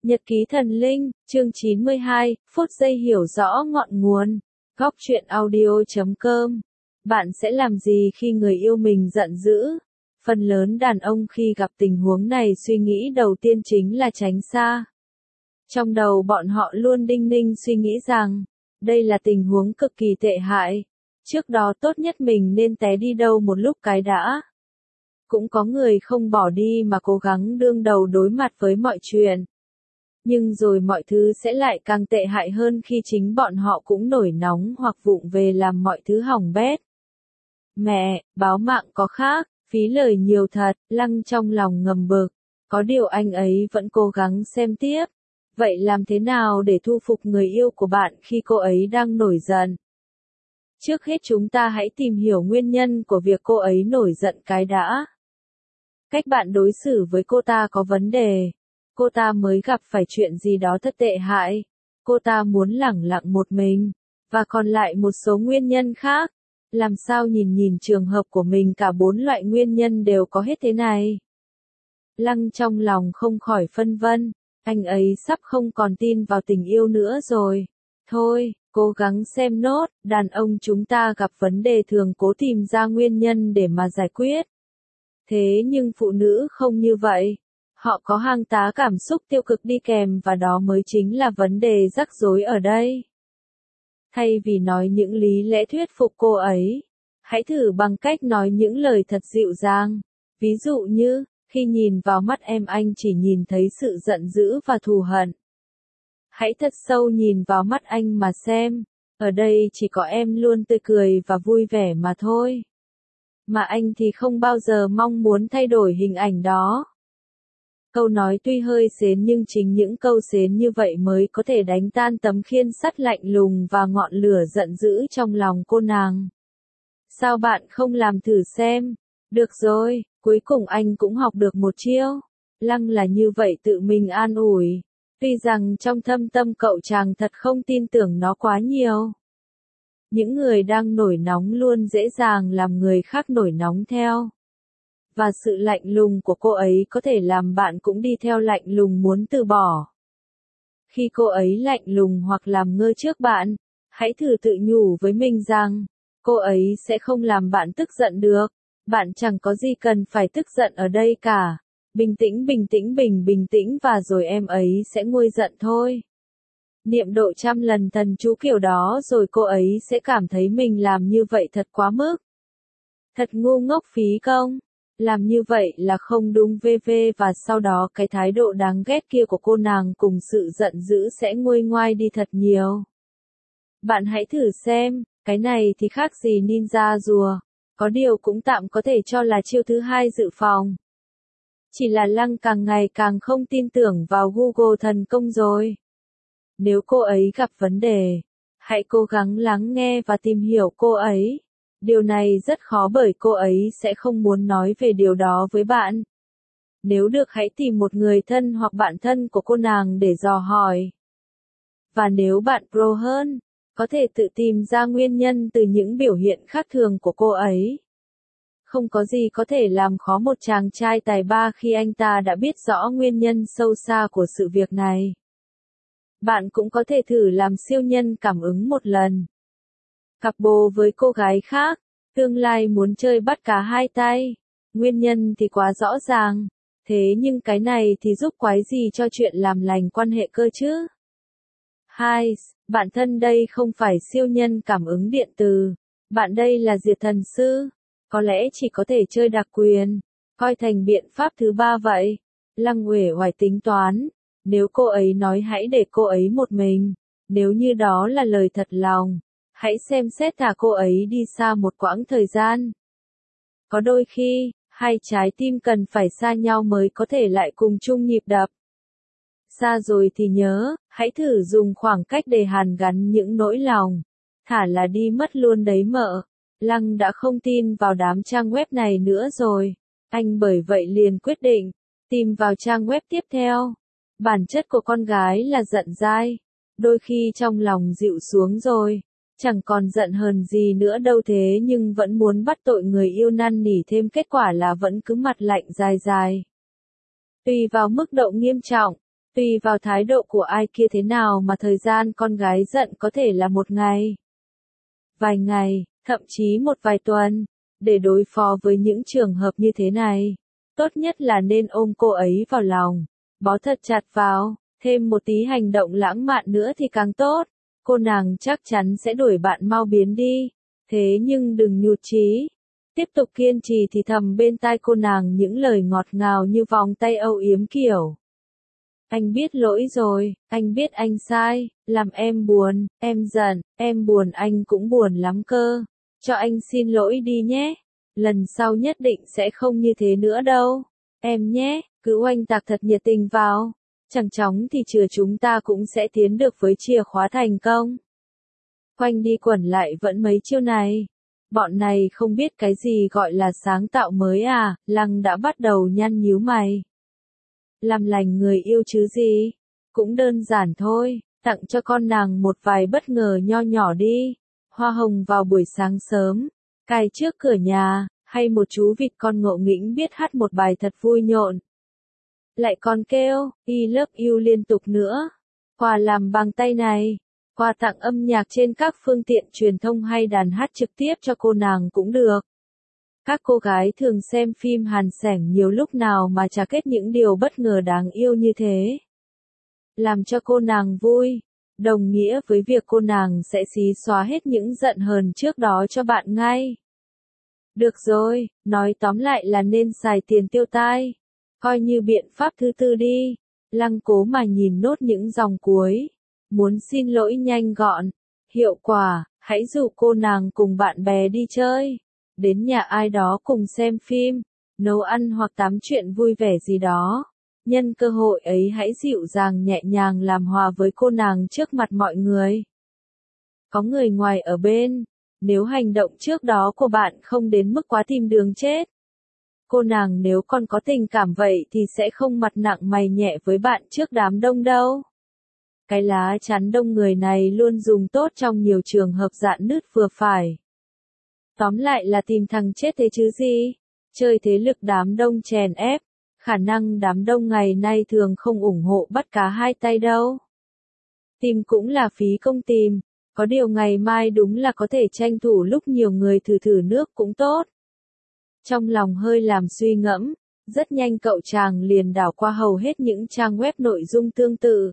Nhật ký thần linh, chương 92, phút giây hiểu rõ ngọn nguồn. Góc truyện audio.com. Bạn sẽ làm gì khi người yêu mình giận dữ? Phần lớn đàn ông khi gặp tình huống này suy nghĩ đầu tiên chính là tránh xa. Trong đầu bọn họ luôn đinh ninh suy nghĩ rằng, đây là tình huống cực kỳ tệ hại. Trước đó tốt nhất mình nên té đi đâu một lúc cái đã. Cũng có người không bỏ đi mà cố gắng đương đầu đối mặt với mọi chuyện. Nhưng rồi mọi thứ sẽ lại càng tệ hại hơn khi chính bọn họ cũng nổi nóng hoặc vụng về làm mọi thứ hỏng bét. Mẹ, báo mạng có khác, phí lời nhiều thật, Lăng trong lòng ngầm bực. Có điều anh ấy vẫn cố gắng xem tiếp. Vậy làm thế nào để thu phục người yêu của bạn khi cô ấy đang nổi giận? Trước hết chúng ta hãy tìm hiểu nguyên nhân của việc cô ấy nổi giận cái đã. Cách bạn đối xử với cô ta có vấn đề. Cô ta mới gặp phải chuyện gì đó thật tệ hại. Cô ta muốn lẳng lặng một mình. Và còn lại một số nguyên nhân khác. Làm sao nhìn trường hợp của mình cả 4 loại nguyên nhân đều có hết thế này? Lăng trong lòng không khỏi phân vân. Anh ấy sắp không còn tin vào tình yêu nữa rồi. Thôi, cố gắng xem nốt, đàn ông chúng ta gặp vấn đề thường cố tìm ra nguyên nhân để mà giải quyết. Thế nhưng phụ nữ không như vậy. Họ có hàng tá cảm xúc tiêu cực đi kèm và đó mới chính là vấn đề rắc rối ở đây. Thay vì nói những lý lẽ thuyết phục cô ấy, hãy thử bằng cách nói những lời thật dịu dàng. Ví dụ như, khi nhìn vào mắt em anh chỉ nhìn thấy sự giận dữ và thù hận. Hãy thật sâu nhìn vào mắt anh mà xem, ở đây chỉ có em luôn tươi cười và vui vẻ mà thôi. Mà anh thì không bao giờ mong muốn thay đổi hình ảnh đó. Câu nói tuy hơi sến nhưng chính những câu sến như vậy mới có thể đánh tan tấm khiên sắt lạnh lùng và ngọn lửa giận dữ trong lòng cô nàng. Sao bạn không làm thử xem? Được rồi, cuối cùng anh cũng học được một chiêu. Lăng là như vậy tự mình an ủi. Tuy rằng trong thâm tâm cậu chàng thật không tin tưởng nó quá nhiều. Những người đang nổi nóng luôn dễ dàng làm người khác nổi nóng theo. Và sự lạnh lùng của cô ấy có thể làm bạn cũng đi theo lạnh lùng muốn từ bỏ. Khi cô ấy lạnh lùng hoặc làm ngơ trước bạn, hãy thử tự nhủ với mình rằng, cô ấy sẽ không làm bạn tức giận được. Bạn chẳng có gì cần phải tức giận ở đây cả. Bình tĩnh và rồi em ấy sẽ nguôi giận thôi. Niệm độ 100 lần thần chú kiểu đó rồi cô ấy sẽ cảm thấy mình làm như vậy thật quá mức. Thật ngu ngốc phí công. Làm như vậy là không đúng và sau đó cái thái độ đáng ghét kia của cô nàng cùng sự giận dữ sẽ nguôi ngoai đi thật nhiều. Bạn hãy thử xem, cái này thì khác gì ninja rùa. Có điều cũng tạm có thể cho là chiêu thứ hai dự phòng. Chỉ là Lăng càng ngày càng không tin tưởng vào Google thần công rồi. Nếu cô ấy gặp vấn đề, hãy cố gắng lắng nghe và tìm hiểu cô ấy. Điều này rất khó bởi cô ấy sẽ không muốn nói về điều đó với bạn. Nếu được hãy tìm một người thân hoặc bạn thân của cô nàng để dò hỏi. Và nếu bạn pro hơn, có thể tự tìm ra nguyên nhân từ những biểu hiện khác thường của cô ấy. Không có gì có thể làm khó một chàng trai tài ba khi anh ta đã biết rõ nguyên nhân sâu xa của sự việc này. Bạn cũng có thể thử làm siêu nhân cảm ứng một lần. Cặp bồ với cô gái khác, tương lai muốn chơi bắt cá hai tay. Nguyên nhân thì quá rõ ràng. Thế nhưng cái này thì giúp quái gì cho chuyện làm lành quan hệ cơ chứ? 2. Bạn thân đây không phải siêu nhân cảm ứng điện từ. Bạn đây là diệt thần sư. Có lẽ chỉ có thể chơi đặc quyền. Coi thành biện pháp thứ ba vậy. Lăng uể oải tính toán. Nếu cô ấy nói hãy để cô ấy một mình. Nếu như đó là lời thật lòng. Hãy xem xét thả cô ấy đi xa một quãng thời gian. Có đôi khi, hai trái tim cần phải xa nhau mới có thể lại cùng chung nhịp đập. Xa rồi thì nhớ, hãy thử dùng khoảng cách để hàn gắn những nỗi lòng. Thả là đi mất luôn đấy mợ. Lăng đã không tin vào đám trang web này nữa rồi. Anh bởi vậy liền quyết định, tìm vào trang web tiếp theo. Bản chất của con gái là giận dai. Đôi khi trong lòng dịu xuống rồi. Chẳng còn giận hờn gì nữa đâu thế nhưng vẫn muốn bắt tội người yêu năn nỉ thêm kết quả là vẫn cứ mặt lạnh dài dài. Tùy vào mức độ nghiêm trọng, Tùy vào thái độ của ai kia thế nào mà thời gian con gái giận có thể là một ngày, vài ngày, thậm chí một vài tuần. Để đối phó với những trường hợp như thế này, tốt nhất là nên ôm cô ấy vào lòng, bó thật chặt vào, thêm một tí hành động lãng mạn nữa thì càng tốt. Cô nàng chắc chắn sẽ đuổi bạn mau biến đi, thế nhưng đừng nhụt chí. Tiếp tục kiên trì thì thầm bên tai cô nàng những lời ngọt ngào như vòng tay âu yếm kiểu: anh biết lỗi rồi, anh biết anh sai, làm em buồn, em giận, em buồn, anh cũng buồn lắm cơ. Cho anh xin lỗi đi nhé. Lần sau nhất định sẽ không như thế nữa đâu. Em nhé, cứ oanh tạc thật nhiệt tình vào. Chẳng chóng thì chừa chúng ta cũng sẽ tiến được với chìa khóa thành công. Quanh đi quẩn lại vẫn mấy chiêu này. Bọn này không biết cái gì gọi là sáng tạo mới à, Lăng đã bắt đầu nhăn nhíu mày. Làm lành người yêu chứ gì, cũng đơn giản thôi, tặng cho con nàng một vài bất ngờ nho nhỏ đi. Hoa hồng vào buổi sáng sớm, cài trước cửa nhà, hay một chú vịt con ngộ nghĩnh biết hát một bài thật vui nhộn. Lại còn kêu, I love you liên tục nữa. Quà làm bằng tay này, quà tặng âm nhạc trên các phương tiện truyền thông hay đàn hát trực tiếp cho cô nàng cũng được. Các cô gái thường xem phim Hàn sẻng nhiều lúc nào mà chả kết những điều bất ngờ đáng yêu như thế. Làm cho cô nàng vui, đồng nghĩa với việc cô nàng sẽ xí xóa hết những giận hờn trước đó cho bạn ngay. Được rồi, nói tóm lại là nên xài tiền tiêu tai. Coi như biện pháp thứ tư đi. Lăng cố mà nhìn nốt những dòng cuối. Muốn xin lỗi nhanh gọn, hiệu quả, hãy rủ cô nàng cùng bạn bè đi chơi. Đến nhà ai đó cùng xem phim, nấu ăn hoặc tám chuyện vui vẻ gì đó. Nhân cơ hội ấy hãy dịu dàng nhẹ nhàng làm hòa với cô nàng trước mặt mọi người. Có người ngoài ở bên, nếu hành động trước đó của bạn không đến mức quá tìm đường chết. Cô nàng nếu còn có tình cảm vậy thì sẽ không mặt nặng mày nhẹ với bạn trước đám đông đâu. Cái lá chắn đông người này luôn dùng tốt trong nhiều trường hợp rạn nứt vừa phải. Tóm lại là tìm thằng chết thế chứ gì. Chơi thế lực đám đông chèn ép. Khả năng đám đông ngày nay thường không ủng hộ bắt cá hai tay đâu. Tìm cũng là phí công tìm. Có điều ngày mai đúng là có thể tranh thủ lúc nhiều người thử thử nước cũng tốt. Trong lòng hơi làm suy ngẫm, rất nhanh cậu chàng liền đảo qua hầu hết những trang web nội dung tương tự.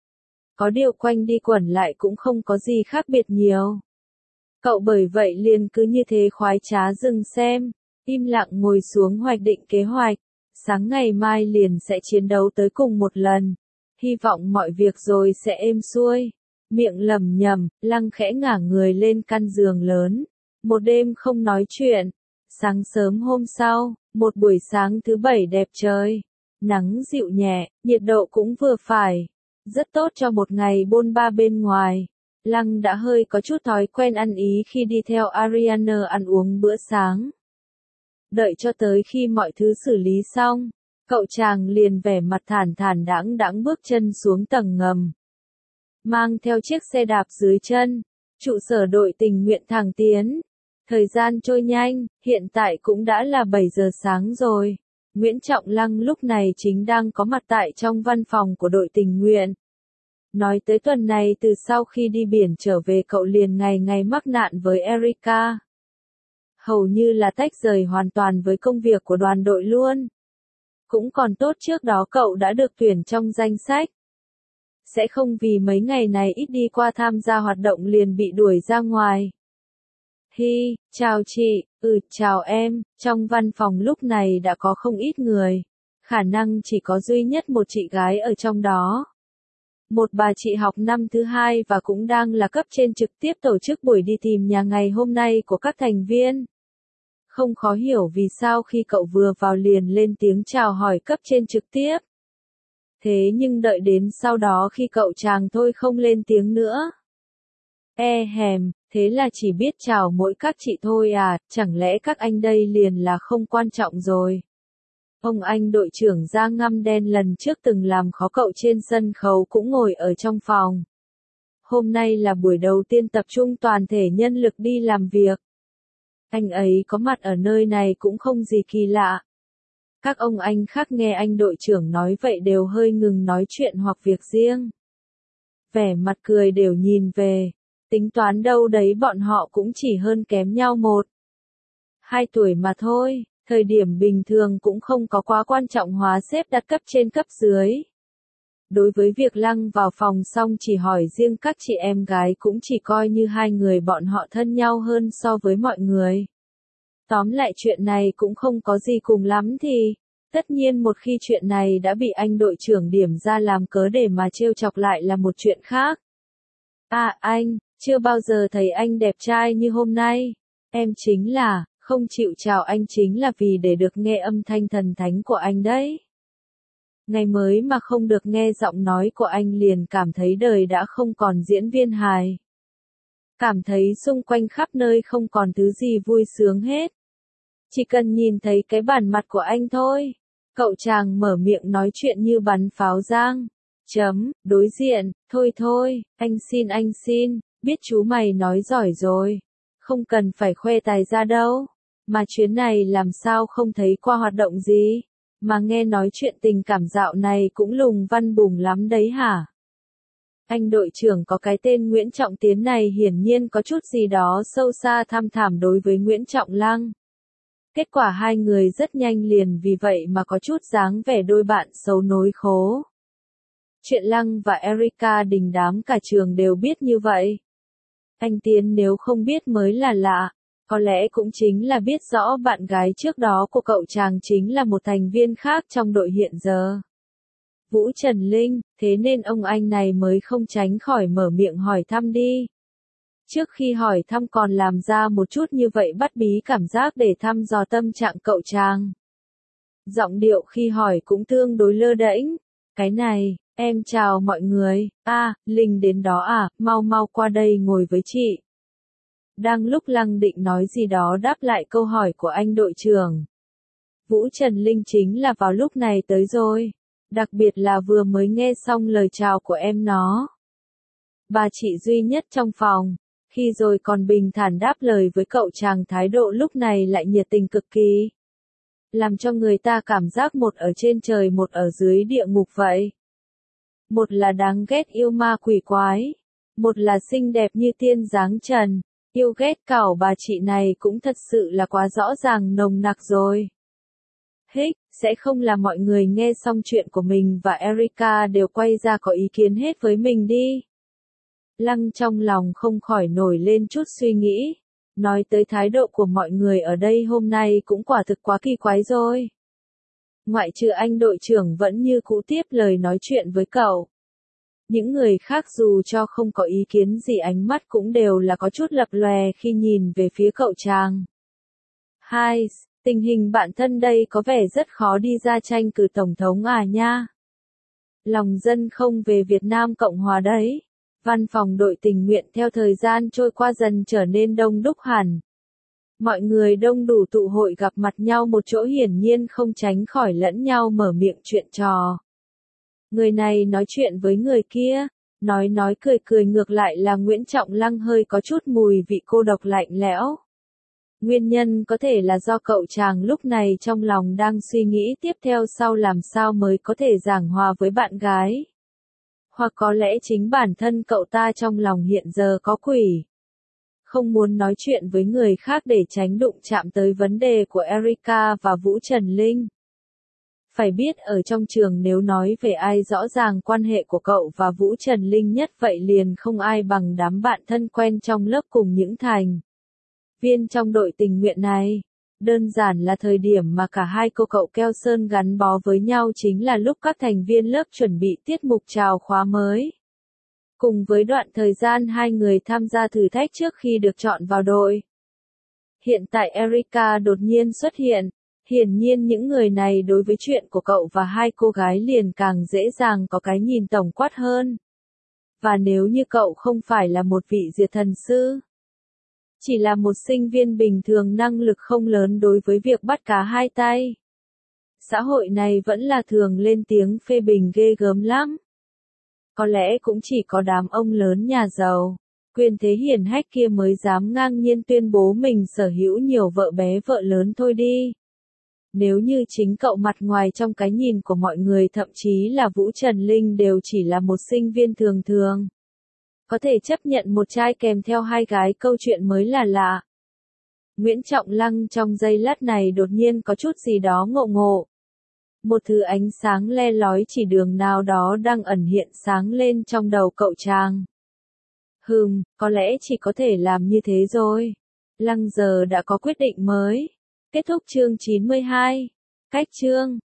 Có điều quanh đi quẩn lại cũng không có gì khác biệt nhiều. Cậu bởi vậy liền cứ như thế khoái trá dừng xem, im lặng ngồi xuống hoạch định kế hoạch. Sáng ngày mai liền sẽ chiến đấu tới cùng một lần. Hy vọng mọi việc rồi sẽ êm xuôi. Miệng lẩm nhẩm, Lăng khẽ ngả người lên căn giường lớn. Một đêm không nói chuyện. Sáng sớm hôm sau, một buổi sáng thứ bảy đẹp trời. Nắng dịu nhẹ, nhiệt độ cũng vừa phải. Rất tốt cho một ngày bôn ba bên ngoài. Lăng đã hơi có chút thói quen ăn ý khi đi theo Ariana ăn uống bữa sáng. Đợi cho tới khi mọi thứ xử lý xong, cậu chàng liền vẻ mặt thản thản đãng đãng bước chân xuống tầng ngầm. Mang theo chiếc xe đạp dưới chân, trụ sở đội tình nguyện thẳng tiến. Thời gian trôi nhanh, hiện tại cũng đã là 7 giờ sáng rồi. Nguyễn Trọng Lăng lúc này chính đang có mặt tại trong văn phòng của đội tình nguyện. Nói tới tuần này từ sau khi đi biển trở về cậu liền ngày ngày mắc nạn với Erica. Hầu như là tách rời hoàn toàn với công việc của đoàn đội luôn. Cũng còn tốt trước đó cậu đã được tuyển trong danh sách. Sẽ không vì mấy ngày này ít đi qua tham gia hoạt động liền bị đuổi ra ngoài. Hi, chào chị, chào em, trong văn phòng lúc này đã có không ít người. Khả năng chỉ có duy nhất một chị gái ở trong đó. Một bà chị học năm thứ 2 và cũng đang là cấp trên trực tiếp tổ chức buổi đi tìm nhà ngày hôm nay của các thành viên. Không khó hiểu vì sao khi cậu vừa vào liền lên tiếng chào hỏi cấp trên trực tiếp. Thế nhưng đợi đến sau đó khi cậu chàng thôi không lên tiếng nữa. Thế là chỉ biết chào mỗi các chị thôi à, chẳng lẽ các anh đây liền là không quan trọng rồi. Ông anh đội trưởng da ngăm đen lần trước từng làm khó cậu trên sân khấu cũng ngồi ở trong phòng. Hôm nay là buổi đầu tiên tập trung toàn thể nhân lực đi làm việc. Anh ấy có mặt ở nơi này cũng không gì kỳ lạ. Các ông anh khác nghe anh đội trưởng nói vậy đều hơi ngừng nói chuyện hoặc việc riêng. Vẻ mặt cười đều nhìn về, tính toán đâu đấy bọn họ cũng chỉ hơn kém nhau 1-2 tuổi mà thôi, thời điểm bình thường cũng không có quá quan trọng hóa xếp đặt cấp trên cấp dưới. Đối với việc Lăng vào phòng xong chỉ hỏi riêng các chị em gái cũng chỉ coi như hai người bọn họ thân nhau hơn so với mọi người. Tóm lại chuyện này cũng không có gì cùng lắm thì, tất nhiên một khi chuyện này đã bị anh đội trưởng điểm ra làm cớ để mà trêu chọc lại là một chuyện khác. À anh, chưa bao giờ thấy anh đẹp trai như hôm nay. Em chính là, không chịu chào anh chính là vì để được nghe âm thanh thần thánh của anh đấy. Ngày mới mà không được nghe giọng nói của anh liền cảm thấy đời đã không còn diễn viên hài. Cảm thấy xung quanh khắp nơi không còn thứ gì vui sướng hết. Chỉ cần nhìn thấy cái bản mặt của anh thôi. Cậu chàng mở miệng nói chuyện như bắn pháo giang. Đối diện, thôi, anh xin, biết chú mày nói giỏi rồi. Không cần phải khoe tài ra đâu. Mà chuyến này làm sao không thấy qua hoạt động gì. Mà nghe nói chuyện tình cảm dạo này cũng lùng văn bùng lắm đấy hả? Anh đội trưởng có cái tên Nguyễn Trọng Tiến này hiển nhiên có chút gì đó sâu xa thăm thẳm đối với Nguyễn Trọng Lăng. Kết quả hai người rất nhanh liền vì vậy mà có chút dáng vẻ đôi bạn xấu nối khố. Chuyện Lăng và Erica đình đám cả trường đều biết như vậy. Anh Tiến nếu không biết mới là lạ. Có lẽ cũng chính là biết rõ bạn gái trước đó của cậu chàng chính là một thành viên khác trong đội hiện giờ. Vũ Trần Linh, thế nên ông anh này mới không tránh khỏi mở miệng hỏi thăm đi. Trước khi hỏi thăm còn làm ra một chút như vậy bắt bí cảm giác để thăm dò tâm trạng cậu chàng. Giọng điệu khi hỏi cũng tương đối lơ đễnh. Cái này, em chào mọi người, Linh đến đó à, mau qua đây ngồi với chị. Đang lúc Lăng định nói gì đó đáp lại câu hỏi của anh đội trưởng. Vũ Trần Linh chính là vào lúc này tới rồi. Đặc biệt là vừa mới nghe xong lời chào của em nó. Bà chị duy nhất trong phòng. Khi rồi còn bình thản đáp lời với cậu chàng thái độ lúc này lại nhiệt tình cực kỳ. Làm cho người ta cảm giác một ở trên trời một ở dưới địa ngục vậy. Một là đáng ghét yêu ma quỷ quái. Một là xinh đẹp như tiên dáng trần. Yêu ghét cảo bà chị này cũng thật sự là quá rõ ràng nồng nặc rồi. Sẽ không là mọi người nghe xong chuyện của mình và Erica đều quay ra có ý kiến hết với mình đi. Lăng trong lòng không khỏi nổi lên chút suy nghĩ. Nói tới thái độ của mọi người ở đây hôm nay cũng quả thực quá kỳ quái rồi. Ngoại trừ anh đội trưởng vẫn như cũ tiếp lời nói chuyện với cậu. Những người khác dù cho không có ý kiến gì ánh mắt cũng đều là có chút lập lòe khi nhìn về phía cậu chàng. Tình hình bạn thân đây có vẻ rất khó đi ra tranh cử tổng thống à nha. Lòng dân không về Việt Nam Cộng Hòa đấy. Văn phòng đội tình nguyện theo thời gian trôi qua dần trở nên đông đúc hẳn. Mọi người đông đủ tụ hội gặp mặt nhau một chỗ hiển nhiên không tránh khỏi lẫn nhau mở miệng chuyện trò. Người này nói chuyện với người kia, nói cười ngược lại là Nguyễn Trọng Lăng hơi có chút mùi vị cô độc lạnh lẽo. Nguyên nhân có thể là do cậu chàng lúc này trong lòng đang suy nghĩ tiếp theo sau làm sao mới có thể giảng hòa với bạn gái. Hoặc có lẽ chính bản thân cậu ta trong lòng hiện giờ có quỷ. Không muốn nói chuyện với người khác để tránh đụng chạm tới vấn đề của Erica và Vũ Trần Linh. Phải biết ở trong trường nếu nói về ai rõ ràng quan hệ của cậu và Vũ Trần Linh nhất vậy liền không ai bằng đám bạn thân quen trong lớp cùng những thành viên trong đội tình nguyện này. Đơn giản là thời điểm mà cả hai cô cậu keo sơn gắn bó với nhau chính là lúc các thành viên lớp chuẩn bị tiết mục chào khóa mới. Cùng với đoạn thời gian hai người tham gia thử thách trước khi được chọn vào đội. Hiện tại Erica đột nhiên xuất hiện. Hiển nhiên những người này đối với chuyện của cậu và hai cô gái liền càng dễ dàng có cái nhìn tổng quát hơn. Và nếu như cậu không phải là một vị diệt thần sư, chỉ là một sinh viên bình thường năng lực không lớn đối với việc bắt cá hai tay. Xã hội này vẫn là thường lên tiếng phê bình ghê gớm lắm. Có lẽ cũng chỉ có đám ông lớn nhà giàu, quyền thế hiển hách kia mới dám ngang nhiên tuyên bố mình sở hữu nhiều vợ bé vợ lớn thôi đi. Nếu như chính cậu mặt ngoài trong cái nhìn của mọi người thậm chí là Vũ Trần Linh đều chỉ là một sinh viên thường thường. Có thể chấp nhận một trai kèm theo hai gái câu chuyện mới là lạ. Nguyễn Trọng Lăng trong giây lát này đột nhiên có chút gì đó ngộ ngộ. Một thứ ánh sáng le lói chỉ đường nào đó đang ẩn hiện sáng lên trong đầu cậu chàng. Có lẽ chỉ có thể làm như thế rồi. Lăng giờ đã có quyết định mới. Kết thúc chương 92. Cách chương